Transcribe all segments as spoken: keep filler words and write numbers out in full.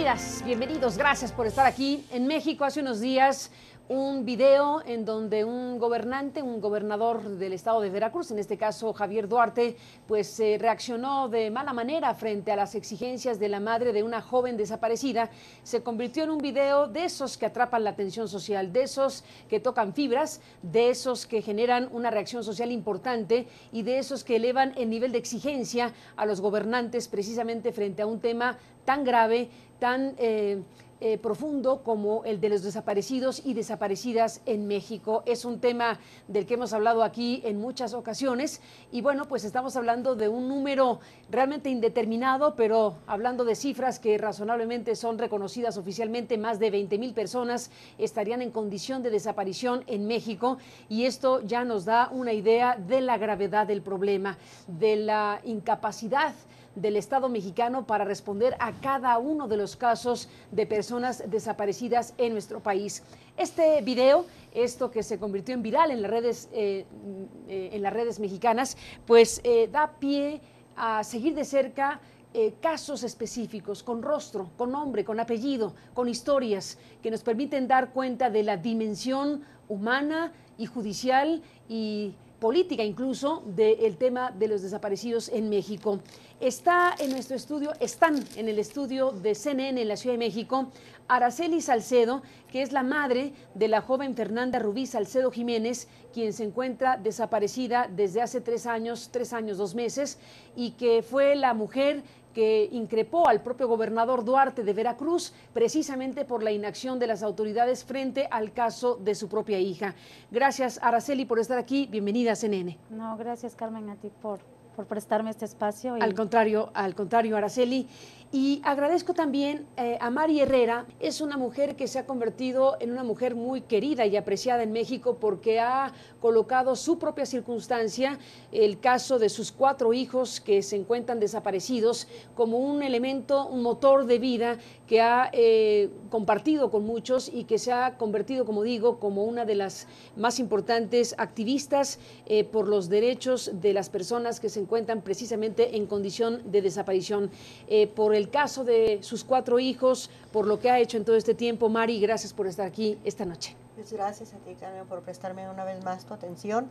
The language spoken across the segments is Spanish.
Bienvenidas, bienvenidos, gracias por estar aquí. En México hace unos días un video en donde un gobernante, un gobernador del estado de Veracruz, en este caso Javier Duarte, pues eh, reaccionó de mala manera frente a las exigencias de la madre de una joven desaparecida. Se convirtió en un video de esos que atrapan la atención social, de esos que tocan fibras, de esos que generan una reacción social importante y de esos que elevan el nivel de exigencia a los gobernantes precisamente frente a un tema tan grave, tan eh, eh, profundo como el de los desaparecidos y desaparecidas en México. Es un tema del que hemos hablado aquí en muchas ocasiones y bueno, pues estamos hablando de un número realmente indeterminado, pero hablando de cifras que razonablemente son reconocidas oficialmente, más de veinte mil personas estarían en condición de desaparición en México y esto ya nos da una idea de la gravedad del problema, de la incapacidad del Estado mexicano para responder a cada uno de los casos de personas desaparecidas en nuestro país. Este video, esto que se convirtió en viral en las redes, eh, eh, en las redes mexicanas, pues eh, da pie a seguir de cerca Eh, casos específicos, con rostro, con nombre, con apellido, con historias que nos permiten dar cuenta de la dimensión humana y judicial y política incluso del tema de los desaparecidos en México. Está en nuestro estudio, están en el estudio de C N N en la Ciudad de México, Araceli Salcedo, que es la madre de la joven Fernanda Rubí Salcedo Jiménez, quien se encuentra desaparecida desde hace tres años, tres años, dos meses, y que fue la mujer que increpó al propio gobernador Duarte de Veracruz precisamente por la inacción de las autoridades frente al caso de su propia hija. Gracias, Araceli, por estar aquí. Bienvenida a C N N. No, gracias, Carmen, a ti por, por prestarme este espacio. Y... Al contrario, al contrario, Araceli. Y agradezco también eh, a Mari Herrera. Es una mujer que se ha convertido en una mujer muy querida y apreciada en México porque ha colocado su propia circunstancia, el caso de sus cuatro hijos que se encuentran desaparecidos, como un elemento, un motor de vida que ha eh, compartido con muchos y que se ha convertido, como digo, como una de las más importantes activistas eh, por los derechos de las personas que se encuentran precisamente en condición de desaparición. Eh, por el caso de sus cuatro hijos, por lo que ha hecho en todo este tiempo. Mari, gracias por estar aquí esta noche. Pues gracias a ti, Carmen, por prestarme una vez más tu atención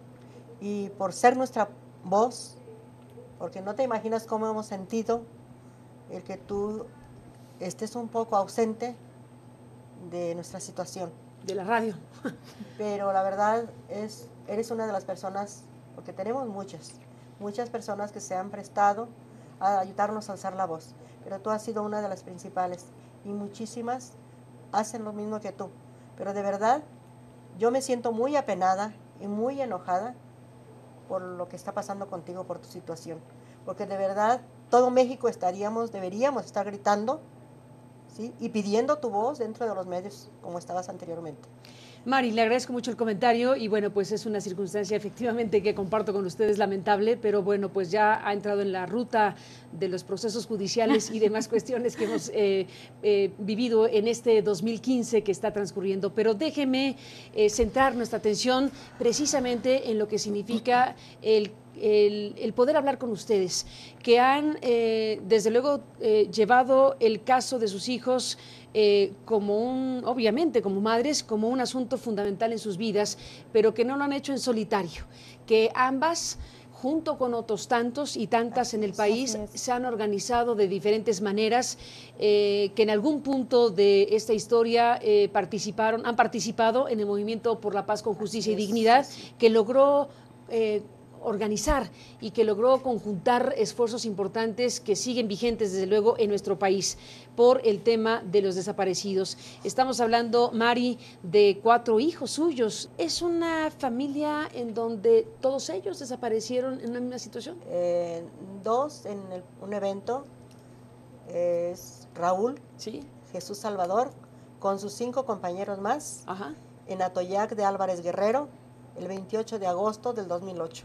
y por ser nuestra voz, porque no te imaginas cómo hemos sentido el que tú estés un poco ausente de nuestra situación. De la radio. Pero la verdad es, eres una de las personas, porque tenemos muchas, muchas personas que se han prestado a ayudarnos a alzar la voz, pero tú has sido una de las principales y muchísimas hacen lo mismo que tú. Pero de verdad, yo me siento muy apenada y muy enojada por lo que está pasando contigo, por tu situación, porque de verdad todo México estaríamos, deberíamos estar gritando, ¿sí? Y pidiendo tu voz dentro de los medios como estabas anteriormente. Mari, le agradezco mucho el comentario y bueno, pues es una circunstancia efectivamente que comparto con ustedes lamentable, pero bueno, pues ya ha entrado en la ruta de los procesos judiciales y demás cuestiones que hemos eh, eh, vivido en este dos mil quince que está transcurriendo. Pero déjeme eh, centrar nuestra atención precisamente en lo que significa el El, el poder hablar con ustedes, que han eh, desde luego eh, llevado el caso de sus hijos eh, como un, obviamente como madres, como un asunto fundamental en sus vidas, pero que no lo han hecho en solitario, que ambas junto con otros tantos y tantas en el país, se han organizado de diferentes maneras, eh, que en algún punto de esta historia eh, participaron, han participado en el movimiento por la paz con justicia y dignidad, que logró eh, organizar y que logró conjuntar esfuerzos importantes que siguen vigentes desde luego en nuestro país por el tema de los desaparecidos. Estamos hablando, Mari, de cuatro hijos suyos. ¿Es una familia en donde todos ellos desaparecieron en una misma situación? Eh, dos en el, un evento, es Raúl, ¿sí? Jesús Salvador, con sus cinco compañeros más, Ajá. en Atoyac de Álvarez Guerrero, el veintiocho de agosto del dos mil ocho.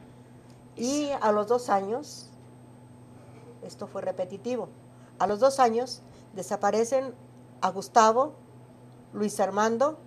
Y a los dos años, esto fue repetitivo, a los dos años desaparecen a Gustavo, Luis Armando,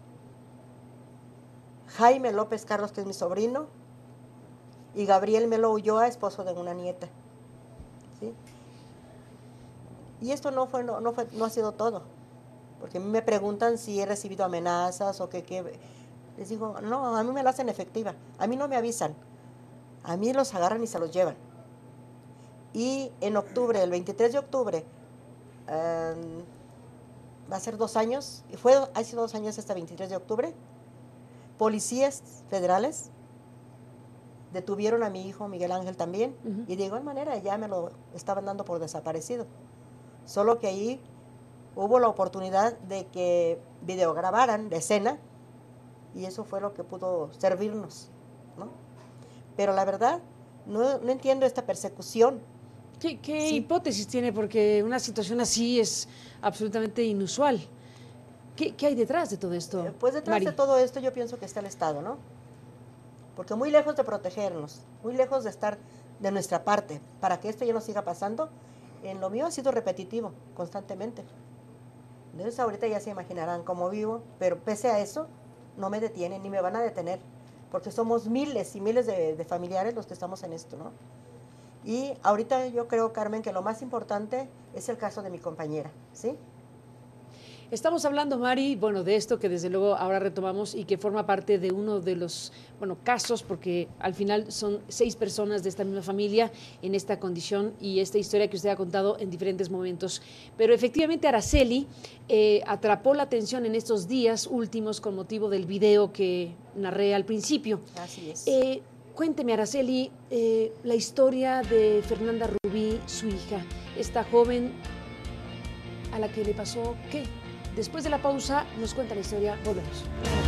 Jaime López Carlos, que es mi sobrino, y Gabriel Melo Ulloa, esposo de una nieta. ¿Sí? Y esto no, fue, no, no, fue, no ha sido todo, porque a mí me preguntan si he recibido amenazas o que, que les digo, no, a mí me la hacen efectiva, a mí no me avisan, a mí los agarran y se los llevan. Y en octubre, el veintitrés de octubre, um, va a ser dos años, y fue hace dos años este veintitrés de octubre, policías federales detuvieron a mi hijo Miguel Ángel también, uh-huh. y de igual manera ya me lo estaban dando por desaparecido. Solo que ahí hubo la oportunidad de que videograbaran la escena, y eso fue lo que pudo servirnos, ¿no? Pero la verdad, no, no entiendo esta persecución. ¿Qué, qué sí. hipótesis tiene? Porque una situación así es absolutamente inusual. ¿Qué, qué hay detrás de todo esto? Eh, pues detrás Mari. de todo esto yo pienso que está el Estado, ¿no? Porque muy lejos de protegernos, muy lejos de estar de nuestra parte, para que esto ya no siga pasando, en lo mío ha sido repetitivo, constantemente. Entonces ahorita ya se imaginarán cómo vivo, pero pese a eso, no me detienen ni me van a detener, porque somos miles y miles de, de familiares los que estamos en esto, ¿no? Y ahorita yo creo, Carmen, que lo más importante es el caso de mi compañera, ¿sí? Estamos hablando, Mari, bueno, de esto que desde luego ahora retomamos y que forma parte de uno de los, bueno, casos, porque al final son seis personas de esta misma familia en esta condición y esta historia que usted ha contado en diferentes momentos. Pero efectivamente Araceli eh, atrapó la atención en estos días últimos con motivo del video que narré al principio. Así es. Eh, Cuénteme, Araceli, eh, la historia de Fernanda Rubí, su hija, esta joven a la que le pasó ¿qué? Después de la pausa nos cuenta la historia, volvemos.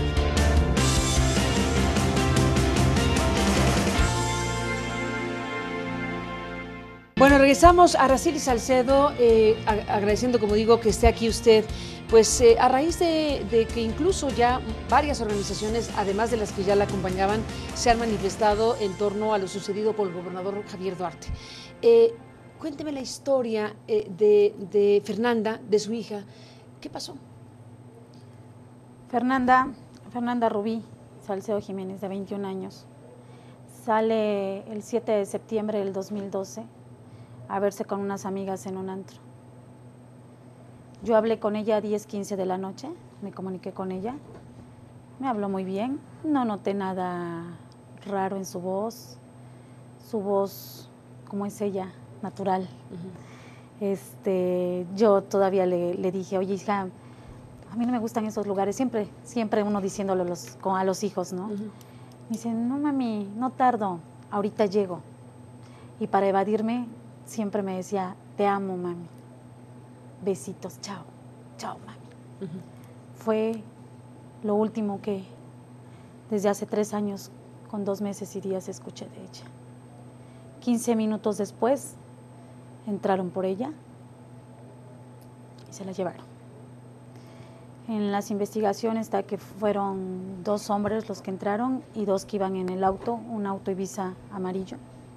Bueno, regresamos a Araceli Salcedo, eh, agradeciendo, como digo, que esté aquí usted, pues eh, a raíz de, de que incluso ya varias organizaciones, además de las que ya la acompañaban, se han manifestado en torno a lo sucedido con el gobernador Javier Duarte. Eh, cuénteme la historia eh, de, de Fernanda, de su hija. ¿Qué pasó? Fernanda, Fernanda Rubí Salcedo Jiménez, de veintiún años, sale el siete de septiembre del dos mil doce a verse con unas amigas en un antro. Yo hablé con ella a diez quince de la noche, me comuniqué con ella, me habló muy bien, no noté nada raro en su voz, su voz, como es ella, natural. Uh-huh. Este, yo todavía le, le dije, oye, hija, a mí no me gustan esos lugares, siempre, siempre uno diciéndolo a los, a los hijos, ¿no? Uh-huh. Me dice, no mami, no tardo, ahorita llego. Y para evadirme, siempre me decía, te amo mami, besitos, chao, chao mami. Uh-huh. Fue lo último que desde hace tres años, con dos meses y días, escuché de ella. quince minutos después, entraron por ella y se la llevaron. En las investigaciones está que fueron dos hombres los que entraron y dos que iban en el auto, un auto Ibiza amarillo.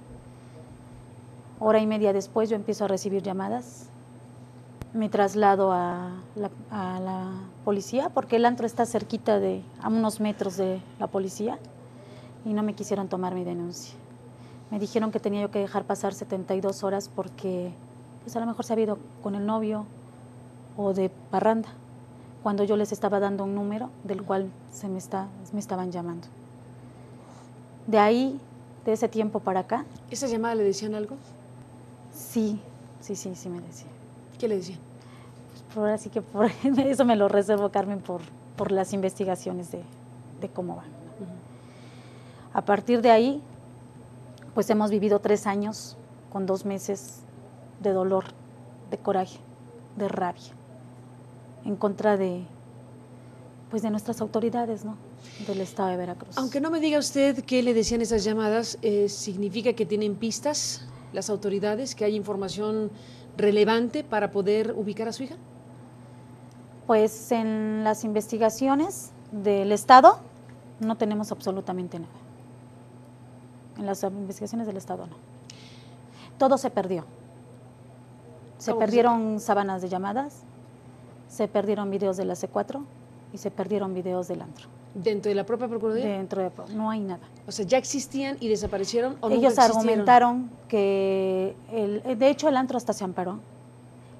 Hora y media después yo empiezo a recibir llamadas. Me traslado a la, a la policía porque el antro está cerquita de, a unos metros de la policía, y no me quisieron tomar mi denuncia. Me dijeron que tenía yo que dejar pasar setenta y dos horas porque pues a lo mejor se había ido con el novio o de parranda, cuando yo les estaba dando un número del cual se me, está, me estaban llamando. De ahí, de ese tiempo para acá. ¿Esa llamada le decían algo? Sí, sí, sí, sí me decían. ¿Qué le decían? Pues por ahora sí que por eso me lo reservo, Carmen, por, por las investigaciones de, de cómo van. Uh-huh. A partir de ahí, pues hemos vivido tres años con dos meses de dolor, de coraje, de rabia, en contra de, pues de nuestras autoridades, ¿no?, del Estado de Veracruz. Aunque no me diga usted qué le decían esas llamadas, eh, ¿significa que tienen pistas las autoridades, que hay información relevante para poder ubicar a su hija? Pues en las investigaciones del Estado no tenemos absolutamente nada. En las investigaciones del Estado no. Todo se perdió. Se perdieron se... sábanas de llamadas, se perdieron videos de la C cuatro y se perdieron videos del antro. ¿Dentro de la propia Procuraduría? Dentro de, no hay nada. O sea, ¿ya existían y desaparecieron o nunca Ellos existieron? Argumentaron que, el, de hecho el antro hasta se amparó,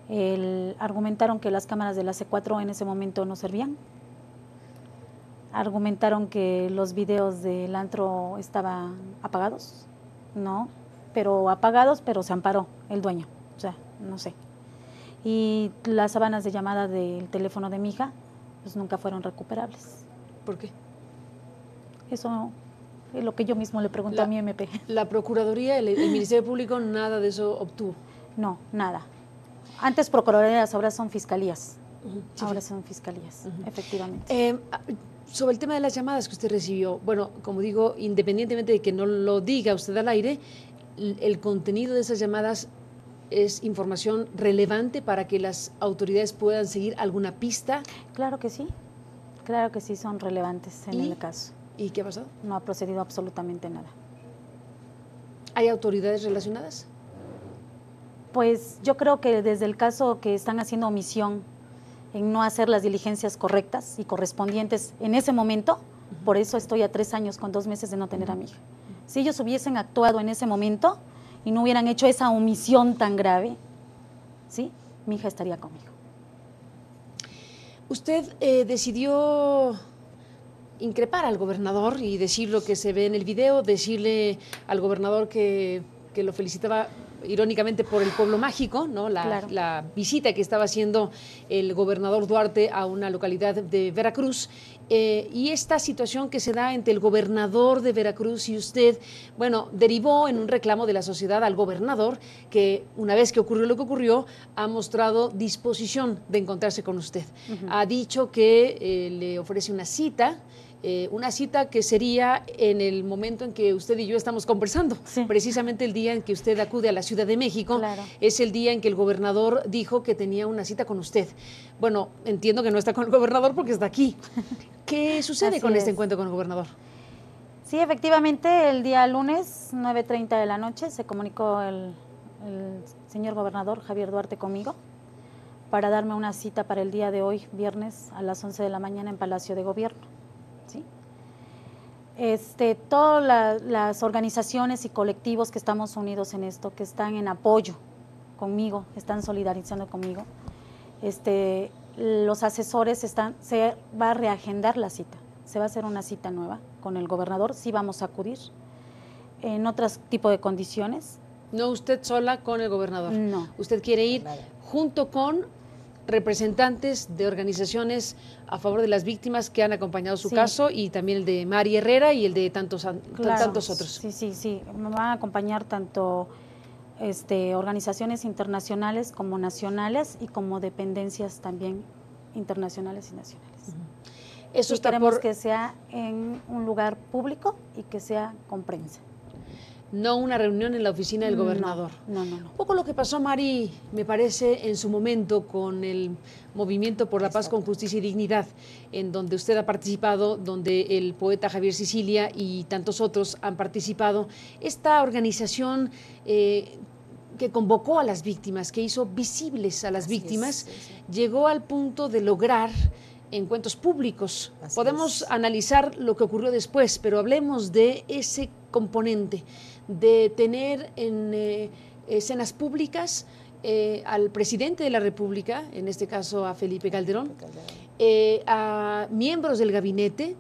El, argumentaron que las cámaras de la C cuatro en ese momento no servían. Argumentaron que los videos del antro estaban apagados. No, pero apagados, pero se amparó el dueño. O sea, no sé. Y las sábanas de llamada del teléfono de mi hija, pues nunca fueron recuperables. ¿Por qué? Eso es lo que yo mismo le pregunté la, a mi M P. La Procuraduría, el, el Ministerio Público, nada de eso obtuvo. No, nada. Antes procuradurías, ahora son fiscalías. Uh-huh. Sí, ahora sí. son fiscalías, uh-huh. efectivamente. Eh, sobre el tema de las llamadas que usted recibió, bueno, como digo, independientemente de que no lo diga usted al aire, el, el contenido de esas llamadas es información relevante para que las autoridades puedan seguir alguna pista. Claro que sí, claro que sí son relevantes en ¿Y? el caso. ¿Y qué ha pasado? No ha procedido absolutamente nada. ¿Hay autoridades relacionadas? Pues yo creo que desde el caso que están haciendo omisión en no hacer las diligencias correctas y correspondientes en ese momento, uh-huh. por eso estoy a tres años con dos meses de no tener uh-huh. a mi hija. Si ellos hubiesen actuado en ese momento y no hubieran hecho esa omisión tan grave, ¿sí? Mi hija estaría conmigo. Usted eh, decidió increpar al gobernador y decir lo que se ve en el video, decirle al gobernador que, que lo felicitaba irónicamente por el pueblo mágico, ¿no? La, claro. la visita que estaba haciendo el gobernador Duarte a una localidad de Veracruz, eh, y esta situación que se da entre el gobernador de Veracruz y usted, bueno, derivó en un reclamo de la sociedad al gobernador, que una vez que ocurrió lo que ocurrió, ha mostrado disposición de encontrarse con usted. Uh-huh. Ha dicho que eh, le ofrece una cita, Eh, una cita que sería en el momento en que usted y yo estamos conversando, sí. precisamente el día en que usted acude a la Ciudad de México, claro. es el día en que el gobernador dijo que tenía una cita con usted. Bueno, entiendo que no está con el gobernador porque está aquí. ¿Qué sucede Así con es. este encuentro con el gobernador? Sí, efectivamente, el día lunes, nueve treinta de la noche, se comunicó el, el señor gobernador Javier Duarte conmigo para darme una cita para el día de hoy, viernes, a las once de la mañana en Palacio de Gobierno. ¿Sí? Este, todas la, las organizaciones y colectivos que estamos unidos en esto, que están en apoyo conmigo, están solidarizando conmigo, este, los asesores están, se va a reagendar la cita, se va a hacer una cita nueva con el gobernador, sí vamos a acudir en otro tipo de condiciones. No usted sola con el gobernador. No. Usted quiere ir junto con representantes de organizaciones a favor de las víctimas que han acompañado su sí. caso, y también el de Mari Herrera y el de tantos, claro. tantos otros. Sí, sí, sí. Me van a acompañar tanto este, organizaciones internacionales como nacionales y como dependencias también internacionales y nacionales. Uh-huh. Eso y está queremos por... que sea en un lugar público y que sea con prensa. No una reunión en la oficina del gobernador. No, no, no. Un poco lo que pasó, Mari, me parece, en su momento con el Movimiento por la Paz con Justicia y Dignidad, en donde usted ha participado, donde el poeta Javier Sicilia y tantos otros han participado. Esta organización eh, que convocó a las víctimas, que hizo visibles a las Así víctimas, es, sí, sí. llegó al punto de lograr encuentros públicos. Así Podemos es. analizar lo que ocurrió después, pero hablemos de ese componente, de tener en eh, escenas públicas eh, al presidente de la República, en este caso a Felipe Calderón, eh, a miembros del gabinete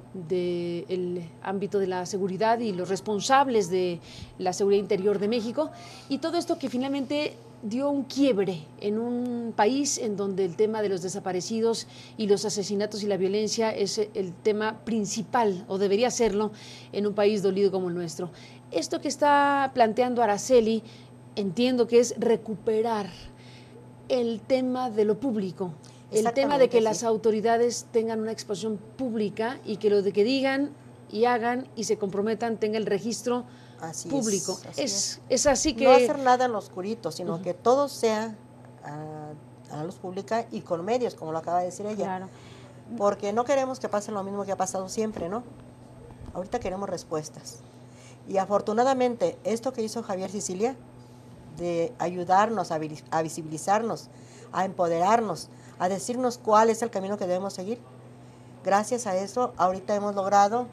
del ámbito de la seguridad y los responsables de la seguridad interior de México, y todo esto que finalmente dio un quiebre en un país en donde el tema de los desaparecidos y los asesinatos y la violencia es el tema principal, o debería serlo, en un país dolido como el nuestro. Esto que está planteando Araceli, entiendo que es recuperar el tema de lo público, el tema de que sí. las autoridades tengan una exposición pública y que lo de que digan y hagan y se comprometan tenga el registro Así público. Es, así es, es. es así que... No hacer nada en lo oscurito, sino uh-huh. que todo sea uh, a la luz pública y con medios, como lo acaba de decir ella. Claro. Porque no queremos que pase lo mismo que ha pasado siempre, ¿no? Ahorita queremos respuestas. Y afortunadamente, esto que hizo Javier Sicilia, de ayudarnos a, a visibilizarnos, a empoderarnos, a decirnos cuál es el camino que debemos seguir, gracias a eso, ahorita hemos logrado...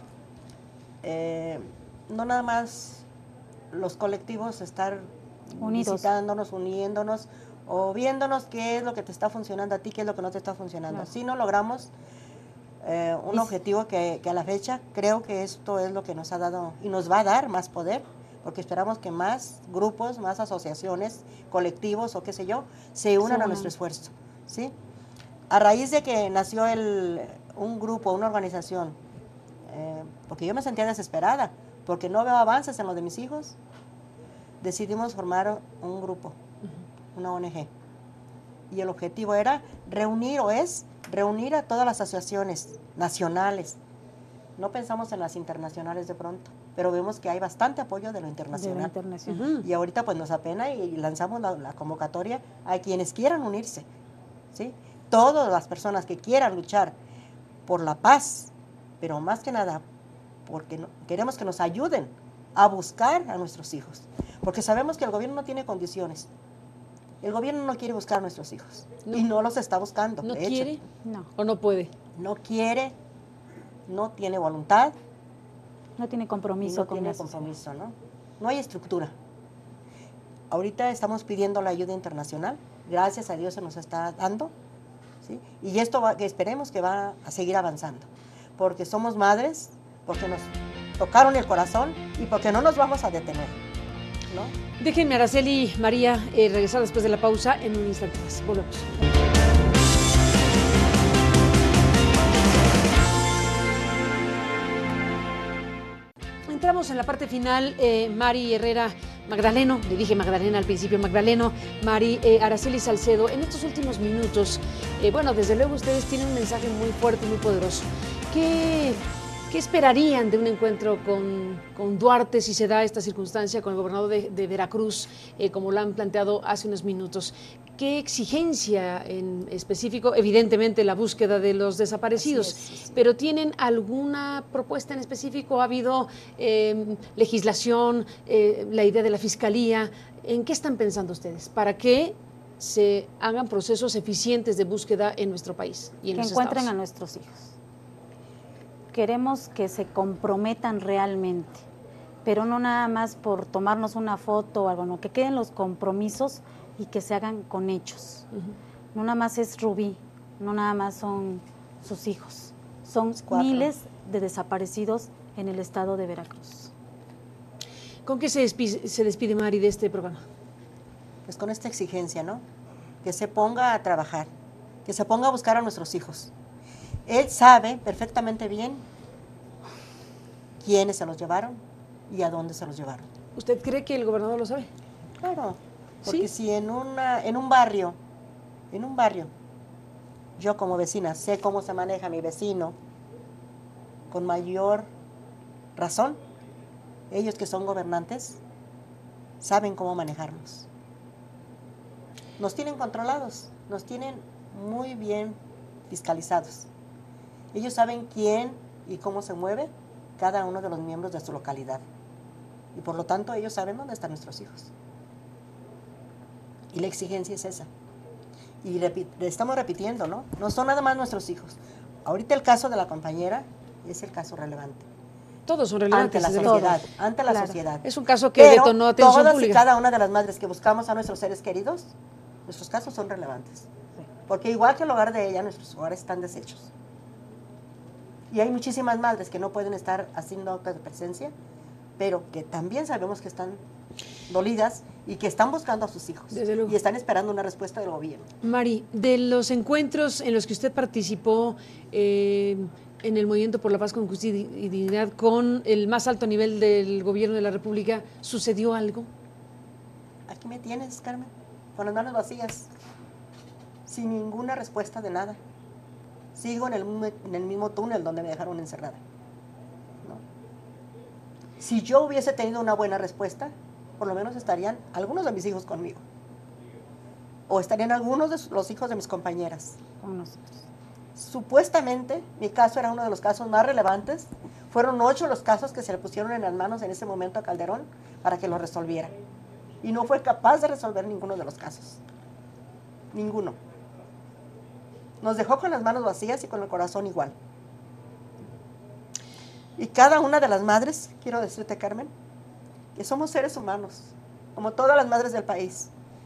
Eh, no nada más los colectivos estar unidos. visitándonos, uniéndonos, o viéndonos qué es lo que te está funcionando a ti, qué es lo que no te está funcionando. Claro. Así no logramos eh, un Y- objetivo que, que a la fecha creo que esto es lo que nos ha dado y nos va a dar más poder, porque esperamos que más grupos, más asociaciones, colectivos o qué sé yo, se unan unan. a nuestro esfuerzo, ¿sí? A raíz de que nació el, un grupo, una organización, eh, porque yo me sentía desesperada, porque no veo avances en lo de mis hijos, decidimos formar un grupo, una O N G. Y el objetivo era reunir, o es reunir a todas las asociaciones nacionales. No pensamos en las internacionales de pronto, pero vemos que hay bastante apoyo de lo De la internacional. internacional. Ujú. Y ahorita pues nos apena y lanzamos la, la convocatoria a quienes quieran unirse, ¿sí? Todas las personas que quieran luchar por la paz, pero más que nada porque no, queremos que nos ayuden a buscar a nuestros hijos, porque sabemos que el gobierno no tiene condiciones. El gobierno no quiere buscar a nuestros hijos No. y no los está buscando. ¿No de hecho. quiere No, o no puede? No quiere, no tiene voluntad no tiene y compromiso no con tiene la sociedad. compromiso, ¿no? No hay estructura. Ahorita estamos pidiendo la ayuda internacional, gracias a Dios se nos está dando, ¿sí? Y esto va, que esperemos que va a seguir avanzando, porque somos madres, porque nos tocaron el corazón y porque no nos vamos a detener, ¿no? Déjenme, Araceli, María, eh, regresar después de la pausa en un instante más. Volvemos. Entramos en la parte final. eh, Mari Herrera Magdaleno, le dije Magdalena al principio, Magdaleno, Mari, eh, Araceli Salcedo, en estos últimos minutos, eh, bueno, desde luego ustedes tienen un mensaje muy fuerte, muy poderoso. ¿Qué, qué esperarían de un encuentro con, con Duarte si se da esta circunstancia con el gobernador de, de Veracruz, eh, como lo han planteado hace unos minutos? ¿Qué exigencia en específico? Evidentemente la búsqueda de los desaparecidos, Así es, sí, sí. pero ¿tienen alguna propuesta en específico? ¿Ha habido eh, legislación, eh, la idea de la fiscalía? ¿En qué están pensando ustedes? ¿Para que se hagan procesos eficientes de búsqueda en nuestro país y en Que los encuentren estados? a nuestros hijos. Queremos que se comprometan realmente, pero no nada más por tomarnos una foto o algo, no, que queden los compromisos y que se hagan con hechos. Ujú. No nada más es Rubí, no nada más son sus hijos, son Cuatro. miles de desaparecidos en el estado de Veracruz. ¿Con qué se despide, se despide Mari de este programa? Pues con esta exigencia, ¿no? Que se ponga a trabajar, que se ponga a buscar a nuestros hijos. Él sabe perfectamente bien quiénes se los llevaron y a dónde se los llevaron. ¿Usted cree que el gobernador lo sabe? Claro, porque ¿Sí? si en, una, en un barrio, en un barrio, yo como vecina sé cómo se maneja mi vecino, con mayor razón, ellos que son gobernantes saben cómo manejarnos. Nos tienen controlados, nos tienen muy bien fiscalizados. Ellos saben quién y cómo se mueve cada uno de los miembros de su localidad. Y por lo tanto ellos saben dónde están nuestros hijos. Y la exigencia es esa. Y repi- le estamos repitiendo, ¿no? No son nada más nuestros hijos. Ahorita el caso de la compañera es el caso relevante. Todos son Ante relevantes. la desde luego. sociedad, ante la Claro. sociedad. Es un caso que Pero detonó atención todas y pública. cada una de las madres que buscamos a nuestros seres queridos, nuestros casos son relevantes. Porque igual que el hogar de ella, nuestros hogares están deshechos. Y hay muchísimas madres que no pueden estar haciendo actas de presencia, pero que también sabemos que están dolidas y que están buscando a sus hijos. Desde luego. Y están esperando una respuesta del gobierno. Mari, de los encuentros en los que usted participó eh, en el Movimiento por la Paz con Justicia y Dignidad con el más alto nivel del gobierno de la República, ¿sucedió algo? Aquí me tienes, Carmen, con las manos vacías, sin ninguna respuesta de nada. Sigo en el, mu- en el mismo túnel donde me dejaron encerrada, ¿no? Si yo hubiese tenido una buena respuesta, por lo menos estarían algunos de mis hijos conmigo. O estarían algunos de los hijos de mis compañeras. Con nosotros. Supuestamente, mi caso era uno de los casos más relevantes. Fueron ocho los casos que se le pusieron en las manos en ese momento a Calderón para que lo resolviera. Y no fue capaz de resolver ninguno de los casos. Ninguno. Nos dejó con las manos vacías y con el corazón igual. Y cada una de las madres, quiero decirte, Carmen, que somos seres humanos, como todas las madres del país.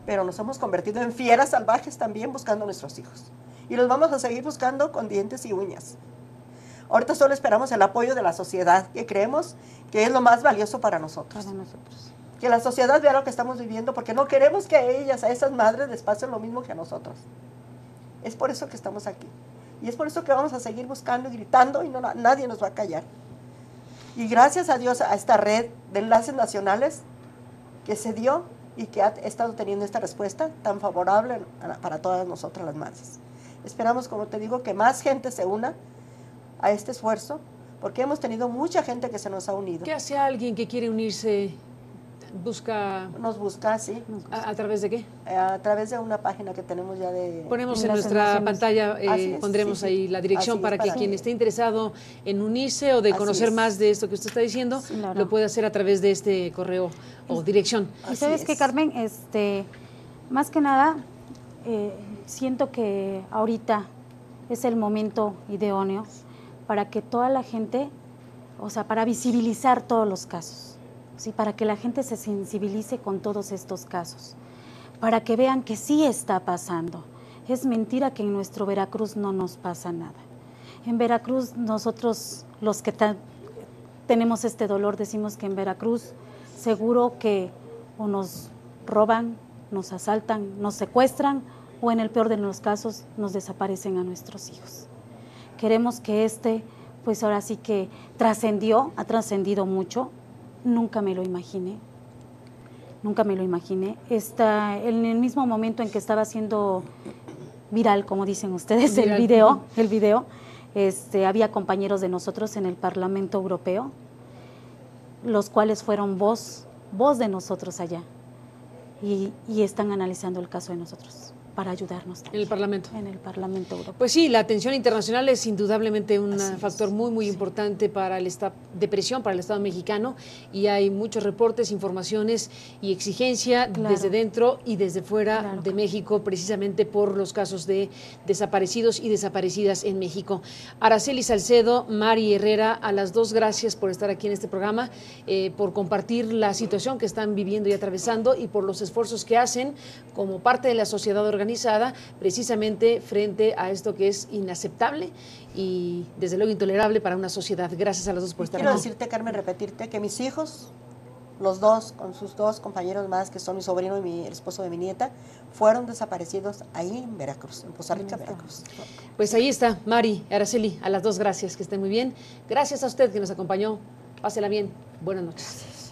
pero nos hemos convertido en fieras salvajes también buscando a nuestros hijos. Y los vamos a seguir buscando con dientes y uñas. Ahorita solo esperamos el apoyo de la sociedad, que creemos que es lo más valioso para nosotros. Para nosotros. Que la sociedad vea lo que estamos viviendo, porque no queremos que a ellas, a esas madres, les pase lo mismo que a nosotros. Es por eso que estamos aquí. Y es por eso que vamos a seguir buscando y gritando y no, nadie nos va a callar. Y gracias a Dios, a esta red de enlaces nacionales que se dio y que ha estado teniendo esta respuesta tan favorable para todas nosotras las madres. Esperamos, como te digo, que más gente se una a este esfuerzo, porque hemos tenido mucha gente que se nos ha unido. ¿Qué hace alguien que quiere unirse? Busca... Nos busca, sí. ¿A, a través de qué? A través de una página que tenemos ya de... Ponemos en nuestra pantalla, eh, es, pondremos sí, sí. ahí la dirección Así para es, que para quien que... esté interesado en unirse o de Así conocer es. más de esto que usted está diciendo, Sí, claro. lo puede hacer a través de este correo o dirección. Y Así sabes es. que, Carmen, este, más que nada, eh, siento que ahorita es el momento idóneo para que toda la gente, o sea, para visibilizar todos los casos, ¿sí? Para que la gente se sensibilice con todos estos casos, para que vean que sí está pasando. Es mentira que en nuestro Veracruz no nos pasa nada. En Veracruz nosotros, los que tenemos este dolor, decimos que en Veracruz seguro que o nos roban, nos asaltan, nos secuestran o en el peor de los casos nos desaparecen a nuestros hijos. Queremos que este, pues ahora sí que trascendió, ha trascendido mucho, nunca me lo imaginé, nunca me lo imaginé. Está en el mismo momento en que estaba siendo viral, como dicen ustedes, viral. el video, el video, este, había compañeros de nosotros en el Parlamento Europeo, los cuales fueron voz, voz de nosotros allá, y, y están analizando el caso de nosotros para ayudarnos también. En el Parlamento. En el Parlamento Europeo. Pues sí, la atención internacional es indudablemente un Así factor es. muy, muy Sí. importante para el estado de presión, para el Estado mexicano, y hay muchos reportes, informaciones y exigencia Claro. desde dentro y desde fuera Claro. de México, precisamente por los casos de desaparecidos y desaparecidas en México. Araceli Salcedo, Mari Herrera, a las dos, gracias por estar aquí en este programa, eh, por compartir la situación que están viviendo y atravesando y por los esfuerzos que hacen como parte de la sociedad organizada, precisamente frente a esto que es inaceptable y desde luego intolerable para una sociedad. Gracias a las dos por estar Quiero aquí. decirte, Carmen, repetirte que mis hijos, los dos, con sus dos compañeros más, que son mi sobrino y mi, el esposo de mi nieta, fueron desaparecidos ahí en Veracruz, en Poza Rica, Veracruz. Pues ahí está, Mari, Araceli, a las dos, gracias, que estén muy bien. Gracias a usted que nos acompañó. Pásela bien. Buenas noches.